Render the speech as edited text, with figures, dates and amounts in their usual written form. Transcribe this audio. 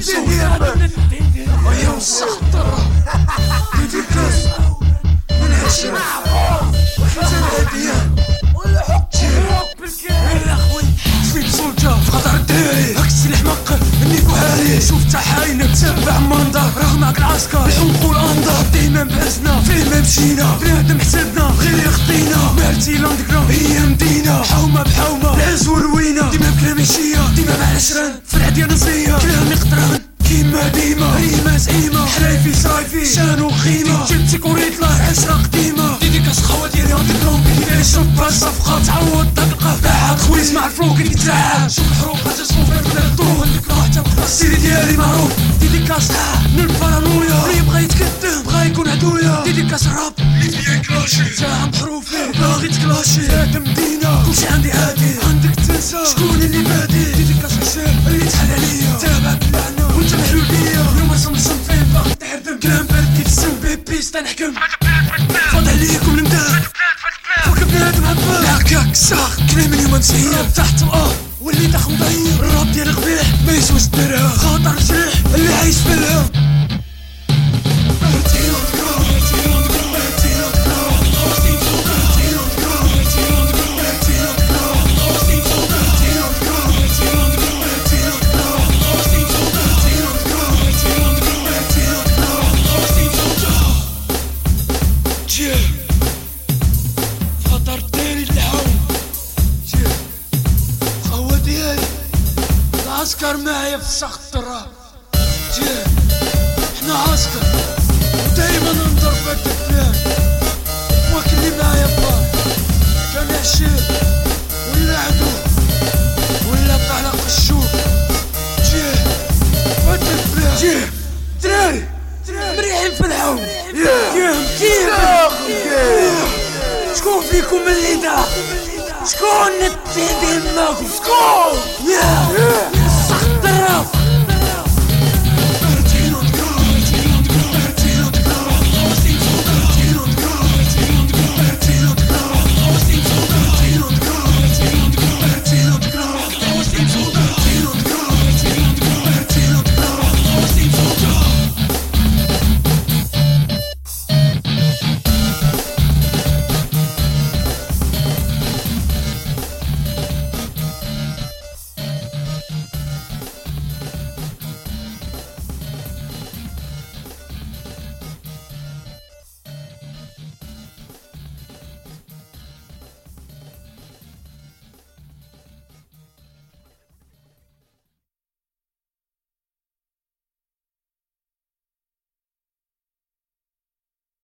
ويوم السخطرة ديديكاس من هشام وحتى الهدية يا خوي فيك سلطة في خطر الداري هاك السلاح مقر النيكو هاري شوف تحاينك تبع منظر راه معك العسكر الحوق والانظار ديما بأسنا فيما مشينا بنادم حسدنا غير يخطينا مارتي لاندكراوند هي مدينة حومة بحومة العز والروينة ديما بكلامي شيا ديما مع العشران في العديا نصية كلامي قطران كيما ديما ريما زعيمة حلايفي صرايفي شانو خيمة جبتي كوريت الله عشرة قديمة ديديكاس خوا ديالي اندكراوند كيدير شوف الصفقة تعوض دقة باعت خويز مع الفلو كيتزعل شوف الحروب هاجا صفوف غير بلا الضوء نكره حتى القفا السيري ديالي معروف ديديكاس من البارانويا اللي بغا يتقدم بغا يكون عدويا ديديكاس راب اللي فيا كلاشي ساهم بحروفي باغي تكلاشي هاد مدينة كلشي عندي عادي عندك تنسى شكون اللي بادي ديديكاس حسين اللي تحل عليا تابع باللعنة وانت محلول بيا اليوم صمصم فين باغي تحردم كلام بارد كيف السم بيبيس تنحكم فاض عليكم المدار فوق بنادم عباد هكاك ساخ كلام اليوم مسيب تحت الارض واللي داخل مضيق الراب ديال قبيح ما يسواش الدرهم خاطر جريح اللي عايش في الهم خطر داري الحوم خوا ديالي العسكر معايا في سخط الراب احنا عسكر ودايما ننظر في هاد الكلام واكل اللي معايا بار كان عشير ولا عدو ولا طلق الشوك هاد الكلام دراري مريحين في الحوم شكون فيكم اللي داخل شكون التيدي معكم شكون سخط الراب